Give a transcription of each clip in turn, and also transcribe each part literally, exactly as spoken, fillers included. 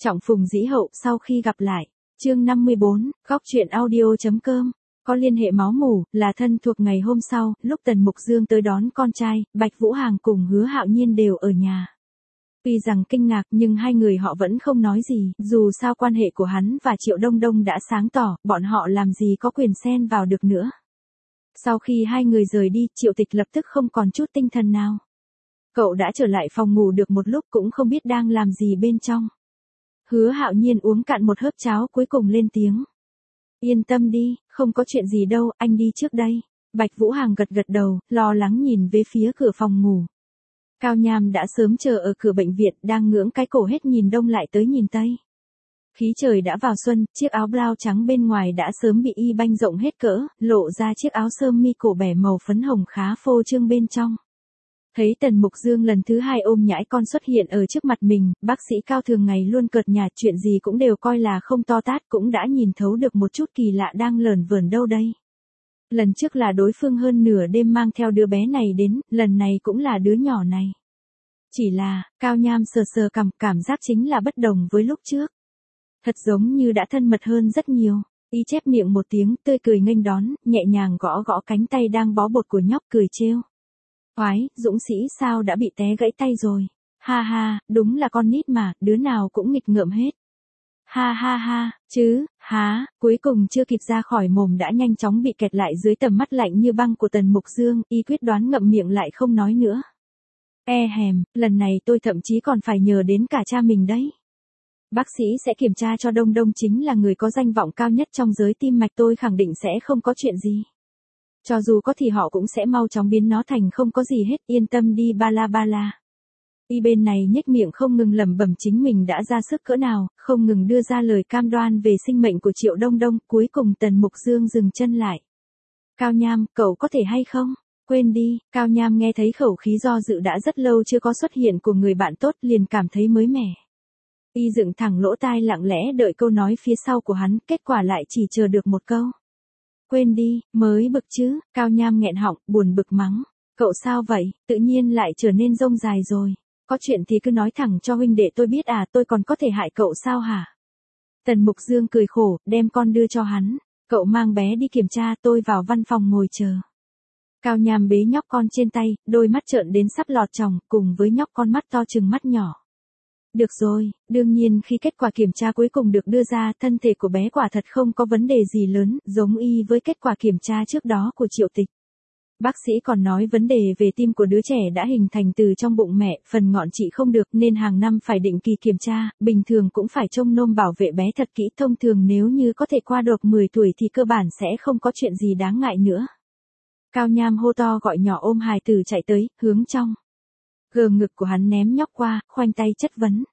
Trọng phùng dĩ hậu sau khi gặp lại. Chương năm mươi bốn, góc truyện audio.com. Có liên hệ máu mủ, là thân thuộc. Ngày hôm sau, lúc Tần Mục Dương tới đón con trai, Bạch Vũ Hàng cùng Hứa Hạo Nhiên đều ở nhà. Tuy rằng kinh ngạc nhưng hai người họ vẫn không nói gì, dù sao quan hệ của hắn và Triệu Đông Đông đã sáng tỏ, bọn họ làm gì có quyền xen vào được nữa. Sau khi hai người rời đi, Triệu Tịch lập tức không còn chút tinh thần nào. Cậu đã trở lại phòng ngủ được một lúc cũng không biết đang làm gì bên trong. Hứa Hạo Nhiên uống cạn một hớp cháo cuối cùng lên tiếng. Yên tâm đi, không có chuyện gì đâu, anh đi trước đây. Bạch Vũ Hàng gật gật đầu, lo lắng nhìn về phía cửa phòng ngủ. Cao Nham đã sớm chờ ở cửa bệnh viện, đang ngưỡng cái cổ hết nhìn đông lại tới nhìn tây. Khí trời đã vào xuân, chiếc áo blau trắng bên ngoài đã sớm bị y banh rộng hết cỡ, lộ ra chiếc áo sơ mi cổ bẻ màu phấn hồng khá phô trương bên trong. Thấy Tần Mục Dương lần thứ hai ôm nhãi con xuất hiện ở trước mặt mình, bác sĩ Cao thường ngày luôn cợt nhạt, chuyện gì cũng đều coi là không to tát, cũng đã nhìn thấu được một chút kỳ lạ đang lởn vởn đâu đây. Lần trước là đối phương hơn nửa đêm mang theo đứa bé này đến, lần này cũng là đứa nhỏ này. Chỉ là, Cao Nham sờ sờ cằm, cảm giác chính là bất đồng với lúc trước. Thật giống như đã thân mật hơn rất nhiều. Y chép miệng một tiếng, tươi cười nghênh đón, nhẹ nhàng gõ gõ cánh tay đang bó bột của nhóc, cười trêu. Oái, Dũng sĩ sao đã bị té gãy tay rồi? Ha ha, đúng là con nít mà, đứa nào cũng nghịch ngợm hết. Ha ha ha, chứ, há, cuối cùng chưa kịp ra khỏi mồm đã nhanh chóng bị kẹt lại dưới tầm mắt lạnh như băng của Tần Mục Dương, y quyết đoán ngậm miệng lại không nói nữa. E hèm, lần này tôi thậm chí còn phải nhờ đến cả cha mình đấy. Bác sĩ sẽ kiểm tra cho Đông Đông, chính là người có danh vọng cao nhất trong giới tim mạch, tôi khẳng định sẽ không có chuyện gì. Cho dù có thì họ cũng sẽ mau chóng biến nó thành không có gì hết, yên tâm đi ba la ba la. Y bên này nhếch miệng không ngừng lẩm bẩm chính mình đã ra sức cỡ nào, không ngừng đưa ra lời cam đoan về sinh mệnh của Triệu Đông Đông, cuối cùng Tần Mục Dương dừng chân lại. Cao Nham, cậu có thể hay không? Quên đi, Cao Nham nghe thấy khẩu khí do dự đã rất lâu chưa có xuất hiện của người bạn tốt, liền cảm thấy mới mẻ. Y dựng thẳng lỗ tai lặng lẽ đợi câu nói phía sau của hắn, kết quả lại chỉ chờ được một câu. Quên đi, mới bực chứ, Cao Nham nghẹn họng, buồn bực mắng. Cậu sao vậy, tự nhiên lại trở nên rông dài rồi. Có chuyện thì cứ nói thẳng cho huynh đệ tôi biết à, tôi còn có thể hại cậu sao hả? Tần Mục Dương cười khổ, đem con đưa cho hắn. Cậu mang bé đi kiểm tra, tôi vào văn phòng ngồi chờ. Cao Nham bế nhóc con trên tay, đôi mắt trợn đến sắp lọt tròng, cùng với nhóc con mắt to chừng mắt nhỏ. Được rồi, đương nhiên khi kết quả kiểm tra cuối cùng được đưa ra, thân thể của bé quả thật không có vấn đề gì lớn, giống y với kết quả kiểm tra trước đó của Triệu Tịch. Bác sĩ còn nói vấn đề về tim của đứa trẻ đã hình thành từ trong bụng mẹ, phần ngọn trị không được nên hàng năm phải định kỳ kiểm tra, bình thường cũng phải trông nom bảo vệ bé thật kỹ, thông thường nếu như có thể qua được mười tuổi thì cơ bản sẽ không có chuyện gì đáng ngại nữa. Cao Nham hô to gọi nhỏ ôm hài tử chạy tới, hướng trong. Gờ ngực của hắn ném nhóc qua, khoanh tay chất vấn.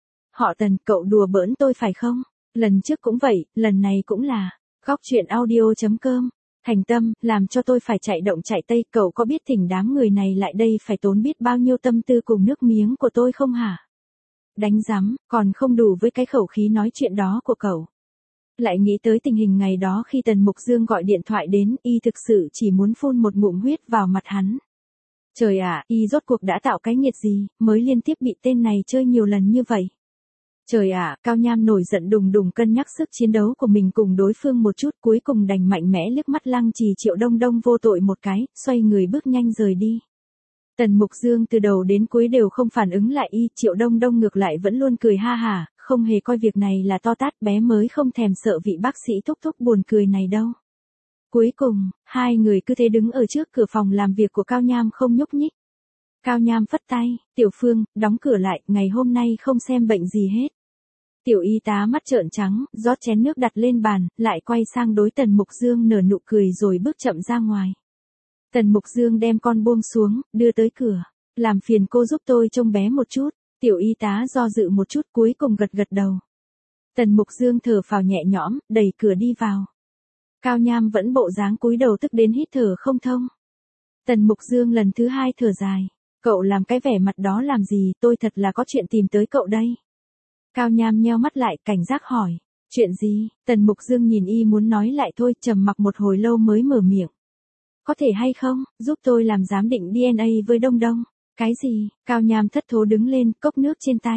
Họ Tần, cậu đùa bỡn tôi phải không? Lần trước cũng vậy, lần này cũng là. Góc truyện audio.com. Thành tâm, làm cho tôi phải chạy động chạy tây, cậu có biết thỉnh đám người này lại đây phải tốn biết bao nhiêu tâm tư cùng nước miếng của tôi không hả? Đánh rắm, còn không đủ với cái khẩu khí nói chuyện đó của cậu. Lại nghĩ tới tình hình ngày đó khi Tần Mục Dương gọi điện thoại đến, y thực sự chỉ muốn phun một ngụm huyết vào mặt hắn. Trời ạ, y rốt cuộc đã tạo cái nghiệt gì, mới liên tiếp bị tên này chơi nhiều lần như vậy. Trời ạ, Cao Nham nổi giận đùng đùng cân nhắc sức chiến đấu của mình cùng đối phương một chút, cuối cùng đành mạnh mẽ liếc mắt lăng trì Triệu Đông Đông vô tội một cái, xoay người bước nhanh rời đi. Tần Mục Dương từ đầu đến cuối đều không phản ứng lại y, Triệu Đông Đông ngược lại vẫn luôn cười ha hả, không hề coi việc này là to tát, bé mới không thèm sợ vị bác sĩ thúc thúc buồn cười này đâu. Cuối cùng, hai người cứ thế đứng ở trước cửa phòng làm việc của Cao Nham không nhúc nhích. Cao Nham phất tay, Tiểu Phương, đóng cửa lại, ngày hôm nay không xem bệnh gì hết. Tiểu y tá mắt trợn trắng, rót chén nước đặt lên bàn, lại quay sang đối Tần Mục Dương nở nụ cười rồi bước chậm ra ngoài. Tần Mục Dương đem con buông xuống, đưa tới cửa. Làm phiền cô giúp tôi trông bé một chút. Tiểu y tá do dự một chút cuối cùng gật gật đầu. Tần Mục Dương thở phào nhẹ nhõm, đẩy cửa đi vào. Cao Nham vẫn bộ dáng cúi đầu tức đến hít thở không thông. Tần Mục Dương lần thứ hai thở dài. Cậu làm cái vẻ mặt đó làm gì, tôi thật là có chuyện tìm tới cậu đây. Cao Nham nheo mắt lại, cảnh giác hỏi. Chuyện gì? Tần Mục Dương nhìn y muốn nói lại thôi, trầm mặc một hồi lâu mới mở miệng. Có thể hay không, giúp tôi làm giám định đê en a với Đông Đông. Cái gì? Cao Nham thất thố đứng lên, cốc nước trên tay.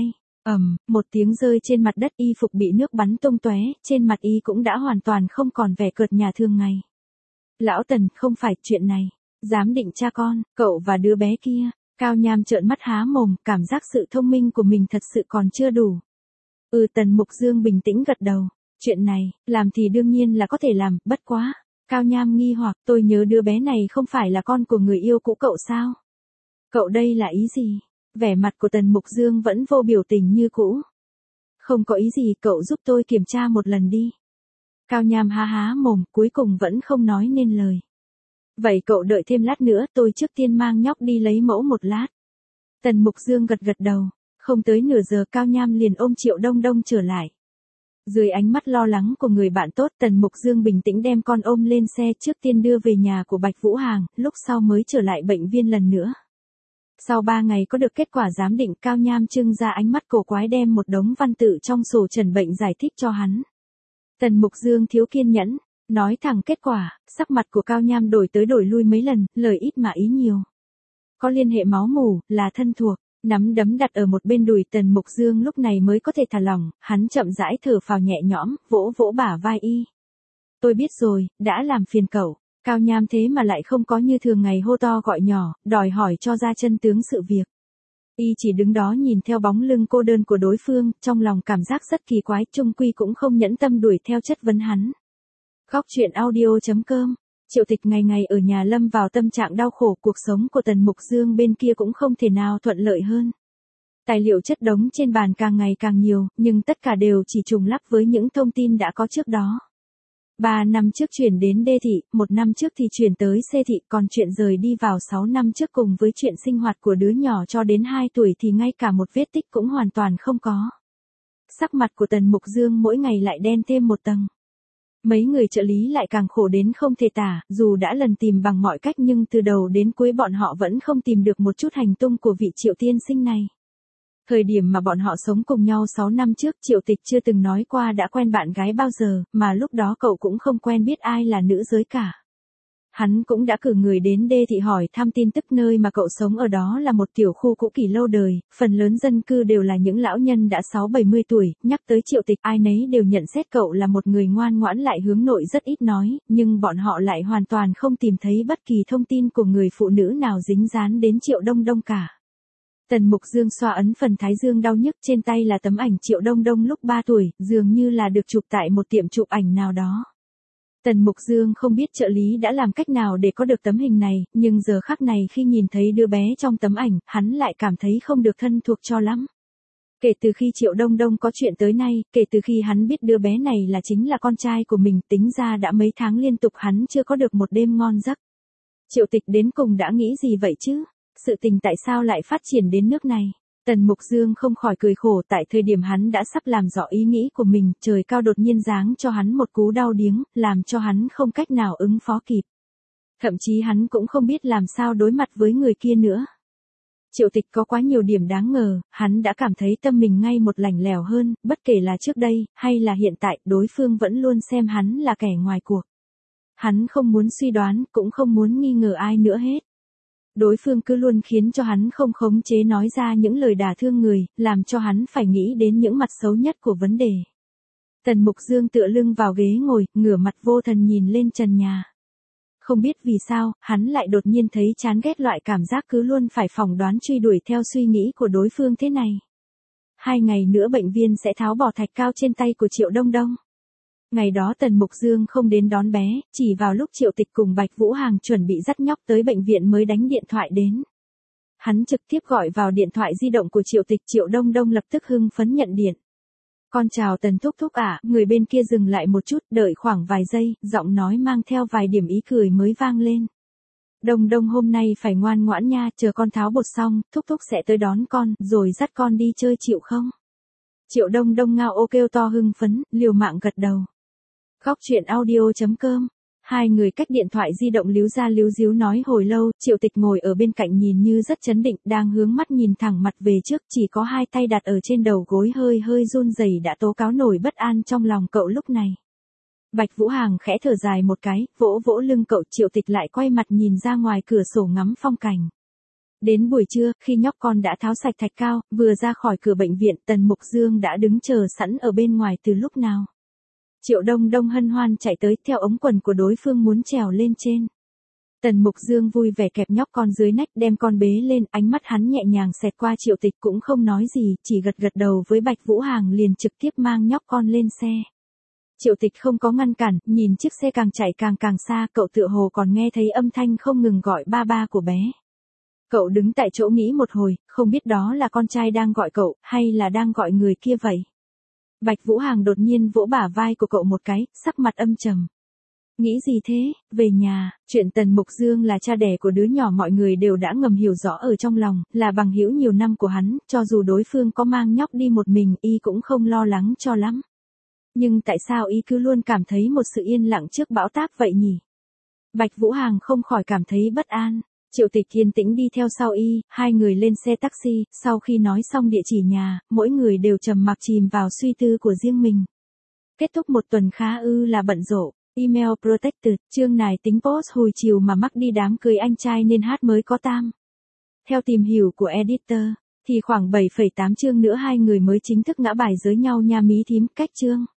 Ầm, một tiếng rơi trên mặt đất, y phục bị nước bắn tung tóe, trên mặt y cũng đã hoàn toàn không còn vẻ cợt nhả thường ngày. Lão Tần, không phải chuyện này. Giám định cha con, cậu và đứa bé kia. Cao Nham trợn mắt há mồm, cảm giác sự thông minh của mình thật sự còn chưa đủ. Ừ, Tần Mục Dương bình tĩnh gật đầu. Chuyện này, làm thì đương nhiên là có thể làm, bất quá. Cao Nham nghi hoặc, tôi nhớ đứa bé này không phải là con của người yêu cũ cậu sao? Cậu đây là ý gì? Vẻ mặt của Tần Mục Dương vẫn vô biểu tình như cũ. Không có ý gì, cậu giúp tôi kiểm tra một lần đi. Cao Nham há há mồm, cuối cùng vẫn không nói nên lời. Vậy cậu đợi thêm lát nữa, tôi trước tiên mang nhóc đi lấy mẫu một lát. Tần Mục Dương gật gật đầu, không tới nửa giờ Cao Nham liền ôm Triệu Đông Đông trở lại. Dưới ánh mắt lo lắng của người bạn tốt, Tần Mục Dương bình tĩnh đem con ôm lên xe, trước tiên đưa về nhà của Bạch Vũ Hàng, lúc sau mới trở lại bệnh viện lần nữa. Sau ba ngày có được kết quả giám định, Cao Nham trưng ra ánh mắt cổ quái đem một đống văn tự trong sổ trần bệnh giải thích cho hắn. Tần Mục Dương thiếu kiên nhẫn, nói thẳng kết quả, sắc mặt của Cao Nham đổi tới đổi lui mấy lần, lời ít mà ý nhiều. Có liên hệ máu mủ, là thân thuộc, nắm đấm đặt ở một bên đùi, Tần Mục Dương lúc này mới có thể thả lỏng, hắn chậm rãi thở phào nhẹ nhõm, vỗ vỗ bả vai y. Tôi biết rồi, đã làm phiền cậu. Cao Nham thế mà lại không có như thường ngày hô to gọi nhỏ, đòi hỏi cho ra chân tướng sự việc. Y chỉ đứng đó nhìn theo bóng lưng cô đơn của đối phương, trong lòng cảm giác rất kỳ quái, chung quy cũng không nhẫn tâm đuổi theo chất vấn hắn. Góc truyện audio chấm com. Triệu Tịch ngày ngày ở nhà lâm vào tâm trạng đau khổ, cuộc sống của Tần Mục Dương bên kia cũng không thể nào thuận lợi hơn. Tài liệu chất đống trên bàn càng ngày càng nhiều, nhưng tất cả đều chỉ trùng lắp với những thông tin đã có trước đó. Ba năm trước chuyển đến D thị, một năm trước thì chuyển tới C thị, còn chuyện rời đi vào sáu năm trước cùng với chuyện sinh hoạt của đứa nhỏ cho đến hai tuổi thì ngay cả một vết tích cũng hoàn toàn không có. Sắc mặt của Tần Mục Dương mỗi ngày lại đen thêm một tầng. Mấy người trợ lý lại càng khổ đến không thể tả, dù đã lần tìm bằng mọi cách nhưng từ đầu đến cuối bọn họ vẫn không tìm được một chút hành tung của vị Triệu tiên sinh này. Thời điểm mà bọn họ sống cùng nhau sáu năm trước, Triệu Tịch chưa từng nói qua đã quen bạn gái bao giờ, mà lúc đó cậu cũng không quen biết ai là nữ giới cả. Hắn cũng đã cử người đến D thị hỏi thăm tin tức, nơi mà cậu sống ở đó là một tiểu khu cũ kỹ lâu đời, phần lớn dân cư đều là những lão nhân đã sáu bảy mươi tuổi, nhắc tới Triệu Tịch ai nấy đều nhận xét cậu là một người ngoan ngoãn lại hướng nội rất ít nói, nhưng bọn họ lại hoàn toàn không tìm thấy bất kỳ thông tin của người phụ nữ nào dính dán đến Triệu Đông Đông cả. Tần Mục Dương xoa ấn phần thái dương đau nhức, trên tay là tấm ảnh Triệu Đông Đông lúc ba tuổi, dường như là được chụp tại một tiệm chụp ảnh nào đó. Tần Mục Dương không biết trợ lý đã làm cách nào để có được tấm hình này, nhưng giờ khắc này khi nhìn thấy đứa bé trong tấm ảnh, hắn lại cảm thấy không được thân thuộc cho lắm. Kể từ khi Triệu Đông Đông có chuyện tới nay, kể từ khi hắn biết đứa bé này là chính là con trai của mình, tính ra đã mấy tháng liên tục hắn chưa có được một đêm ngon giấc. Triệu Tịch đến cùng đã nghĩ gì vậy chứ? Sự tình tại sao lại phát triển đến nước này? Tần Mục Dương không khỏi cười khổ, tại thời điểm hắn đã sắp làm rõ ý nghĩ của mình, trời cao đột nhiên giáng cho hắn một cú đau điếng, làm cho hắn không cách nào ứng phó kịp. Thậm chí hắn cũng không biết làm sao đối mặt với người kia nữa. Triệu Tịch có quá nhiều điểm đáng ngờ, hắn đã cảm thấy tâm mình ngay một lạnh lẽo hơn, bất kể là trước đây, hay là hiện tại, đối phương vẫn luôn xem hắn là kẻ ngoài cuộc. Hắn không muốn suy đoán, cũng không muốn nghi ngờ ai nữa hết. Đối phương cứ luôn khiến cho hắn không khống chế nói ra những lời đả thương người, làm cho hắn phải nghĩ đến những mặt xấu nhất của vấn đề. Tần Mục Dương tựa lưng vào ghế ngồi, ngửa mặt vô thần nhìn lên trần nhà. Không biết vì sao, hắn lại đột nhiên thấy chán ghét loại cảm giác cứ luôn phải phỏng đoán truy đuổi theo suy nghĩ của đối phương thế này. Hai ngày nữa bệnh viên sẽ tháo bỏ thạch cao trên tay của Triệu Đông Đông. Ngày đó Tần Mục Dương không đến đón bé, chỉ vào lúc Triệu Tịch cùng Bạch Vũ Hàng chuẩn bị dắt nhóc tới bệnh viện mới đánh điện thoại đến. Hắn trực tiếp gọi vào điện thoại di động của Triệu Tịch, Triệu Đông Đông lập tức hưng phấn nhận điện. Con chào Tần thúc thúc ạ, người bên kia dừng lại một chút, đợi khoảng vài giây, giọng nói mang theo vài điểm ý cười mới vang lên. Đông Đông hôm nay phải ngoan ngoãn nha, chờ con tháo bột xong, thúc thúc sẽ tới đón con, rồi dắt con đi chơi chịu không? Triệu Đông Đông ngao ô kêu to hưng phấn, liều mạng gật đầu. Góc truyện audio chấm com. Hai người cách điện thoại di động líu ra líu díu nói hồi lâu, Triệu Tịch ngồi ở bên cạnh nhìn như rất chấn định, đang hướng mắt nhìn thẳng mặt về trước, chỉ có hai tay đặt ở trên đầu gối hơi hơi run rẩy đã tố cáo nổi bất an trong lòng cậu lúc này. Bạch Vũ Hàng khẽ thở dài một cái, vỗ vỗ lưng cậu, Triệu Tịch lại quay mặt nhìn ra ngoài cửa sổ ngắm phong cảnh. Đến buổi trưa, khi nhóc con đã tháo sạch thạch cao, vừa ra khỏi cửa bệnh viện, Tần Mục Dương đã đứng chờ sẵn ở bên ngoài từ lúc nào. Triệu Đông Đông hân hoan chạy tới, theo ống quần của đối phương muốn trèo lên trên. Tần Mục Dương vui vẻ kẹp nhóc con dưới nách, đem con bế lên, ánh mắt hắn nhẹ nhàng xẹt qua Triệu Tịch cũng không nói gì, chỉ gật gật đầu với Bạch Vũ Hàng liền trực tiếp mang nhóc con lên xe. Triệu Tịch không có ngăn cản, nhìn chiếc xe càng chạy càng càng xa, cậu tựa hồ còn nghe thấy âm thanh không ngừng gọi ba ba của bé. Cậu đứng tại chỗ nghĩ một hồi, không biết đó là con trai đang gọi cậu, hay là đang gọi người kia vậy. Bạch Vũ Hàng đột nhiên vỗ bả vai của cậu một cái, sắc mặt âm trầm. Nghĩ gì thế, về nhà, chuyện Tần Mục Dương là cha đẻ của đứa nhỏ mọi người đều đã ngầm hiểu rõ ở trong lòng, là bằng hữu nhiều năm của hắn, cho dù đối phương có mang nhóc đi một mình y cũng không lo lắng cho lắm. Nhưng tại sao y cứ luôn cảm thấy một sự yên lặng trước bão táp vậy nhỉ? Bạch Vũ Hàng không khỏi cảm thấy bất an. Triệu Tịch yên tĩnh đi theo sau y, hai người lên xe taxi, sau khi nói xong địa chỉ nhà, mỗi người đều trầm mặc chìm vào suy tư của riêng mình. Kết thúc một tuần khá ư là bận rộn. Email Protected, chương này tính post hồi chiều mà mắc đi đám cưới anh trai nên hát mới có tam. Theo tìm hiểu của editor, thì khoảng bảy phẩy tám chương nữa hai người mới chính thức ngã bài giới nhau nha mí thím, cách chương.